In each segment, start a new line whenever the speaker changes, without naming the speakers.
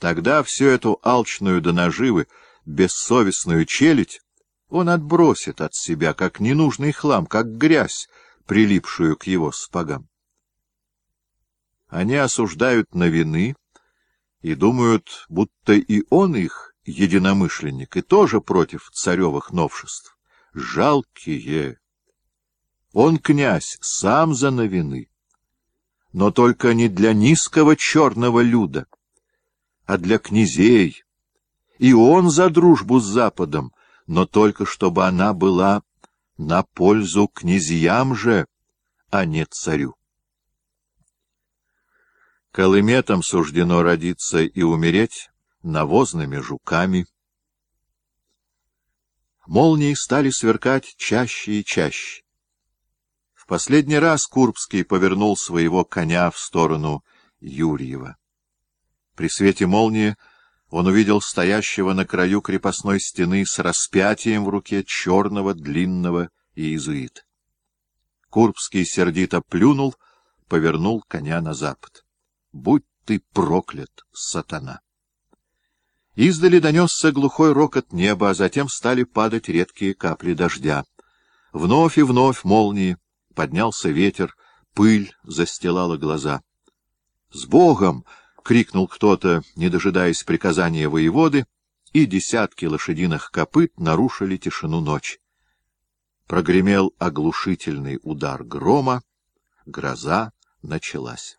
Тогда всю эту алчную до наживы, бессовестную челядь он отбросит от себя, как ненужный хлам, как грязь, прилипшую к его сапогам. Они осуждают на вины и думают, будто и он их единомышленник, и тоже против царевых новшеств. Жалкие! Он, князь, сам за новины, но только не для низкого черного люда, а для князей. И он за дружбу с Западом, но только чтобы она была на пользу князьям же, а не царю. Колыметам суждено родиться и умереть навозными жуками. Молнии стали сверкать чаще и чаще. В последний раз Курбский повернул своего коня в сторону Юрьева. При свете молнии он увидел стоящего на краю крепостной стены с распятием в руке черного длинного иезуита. Курбский сердито плюнул, повернул коня на запад. «Будь ты проклят, сатана!» Издали донесся глухой рокот неба, а затем стали падать редкие капли дождя. Вновь и вновь молнии, поднялся ветер, пыль застилала глаза. «С Богом!» — крикнул кто-то, не дожидаясь приказания воеводы, и десятки лошадиных копыт нарушили тишину ночи. Прогремел оглушительный удар грома, гроза началась.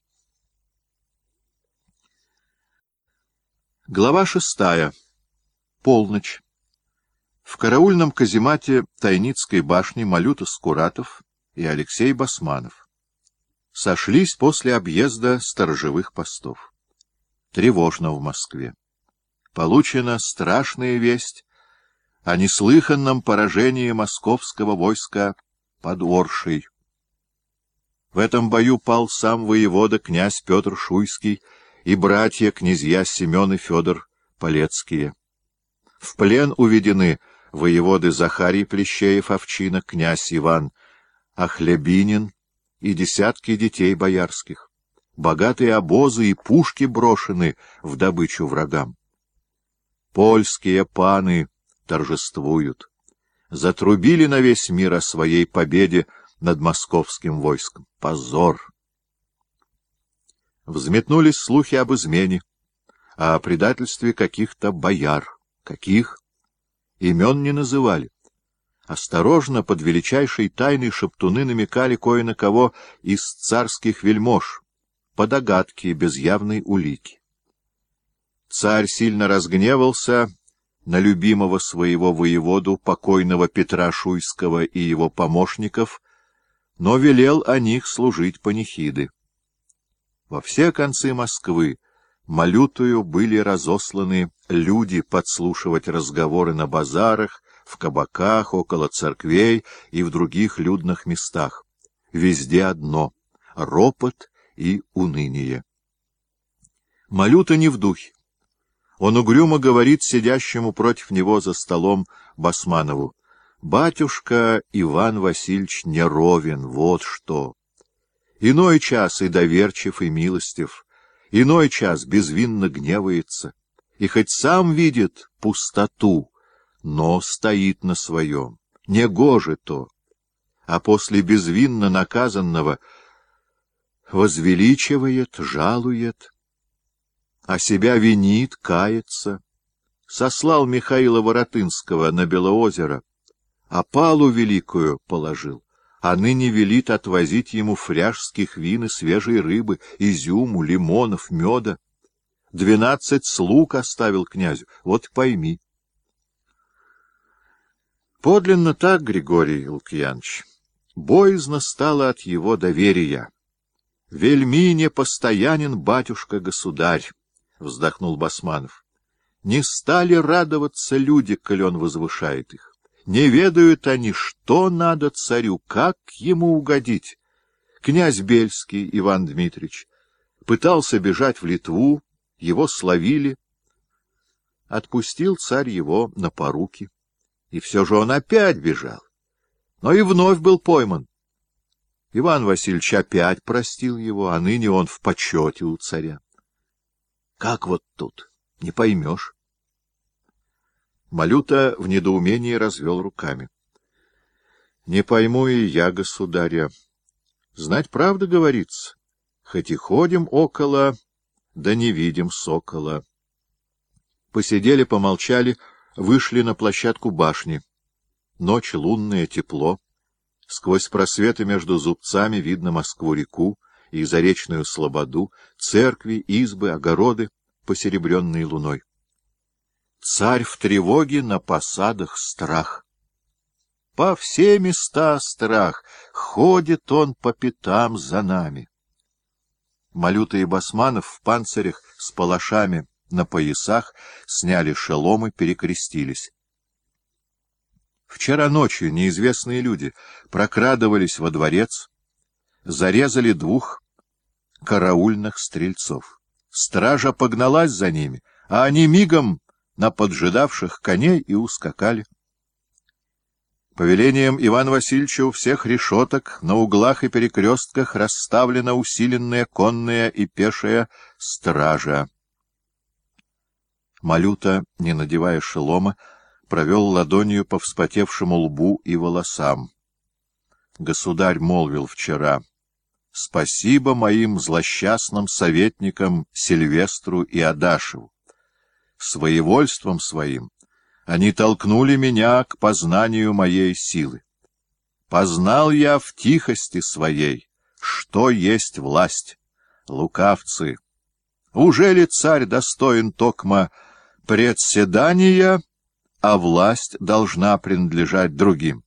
Глава 6. Полночь. В караульном каземате Тайницкой башни Малюта Скуратов и Алексей Басманов сошлись после объезда сторожевых постов. Тревожно в Москве. Получена страшная весть о неслыханном поражении московского войска под Оршей. В этом бою пал сам воевода князь Петр Шуйский и братья князья Семен и Федор Полецкие. В плен уведены воеводы Захарий Плещеев-Овчинок, князь Иван Охлебинин и десятки детей боярских. Богатые обозы и пушки брошены в добычу врагам. Польские паны торжествуют. Затрубили на весь мир о своей победе над московским войском. Позор! Взметнулись слухи об измене, о предательстве каких-то бояр. Каких? Имен не называли. Осторожно, под величайшей тайной шептуны намекали кое на кого из царских вельмож, по догадке, без явной улики. Царь сильно разгневался на любимого своего воеводу, покойного Петра Шуйского и его помощников, но велел о них служить панихиды. Во все концы Москвы Малютою были разосланы люди подслушивать разговоры на базарах, в кабаках, около церквей и в других людных местах. Везде одно — ропот и уныние. Малюта не в духе. Он угрюмо говорит сидящему против него за столом Басманову: «Батюшка Иван Васильевич не ровен, вот что. Иной час и доверчив, и милостив, иной час безвинно гневается, и хоть сам видит пустоту, но стоит на своем. Негоже то, а после безвинно наказанного возвеличивает, жалует, а себя винит, кается. Сослал Михаила Воротынского на Белоозеро, опалу великую положил, а ныне велит отвозить ему фряжских вин и свежей рыбы, изюму, лимонов, меда. 12 слуг оставил князю, вот пойми». Подлинно так, Григорий Лукьянович. Боязно стало от его доверия. «Вельми непостоянен батюшка-государь», — вздохнул Басманов. «Не стали радоваться люди, коль он возвышает их. Не ведают они, что надо царю, как ему угодить. Князь Бельский Иван Дмитрич пытался бежать в Литву, его словили. Отпустил царь его на поруки. И все же он опять бежал, но и вновь был пойман. Иван Васильевич опять простил его, а ныне он в почете у царя. Как вот тут? Не поймешь. Малюта в недоумении развел руками. — Не пойму и я, государя. Знать правда говорится, хоть и ходим около, да не видим сокола. Посидели, помолчали, вышли на площадку башни. Ночь лунная, тепло. Сквозь просветы между зубцами видно Москву-реку и заречную слободу, церкви, избы, огороды, посеребренные луной. Царь в тревоге, на посадах страх. По все места страх, ходит он по пятам за нами. Малюта и Басманов в панцирях с палашами на поясах сняли шеломы, перекрестились. Вчера ночью неизвестные люди прокрадывались во дворец, зарезали 2 караульных стрельцов. Стража погналась за ними, а они мигом на поджидавших коней и ускакали. Повелением Ивана Васильевича у всех решеток на углах и перекрестках расставлена усиленная конная и пешая стража. Малюта, не надевая шелома, провел ладонью по вспотевшему лбу и волосам. Государь молвил вчера: «Спасибо моим злосчастным советникам Сильвестру и Адашеву. Своевольством своим они толкнули меня к познанию моей силы. Познал я в тихости своей, что есть власть. Лукавцы! Уже ли царь достоин токма председания, а власть должна принадлежать другим?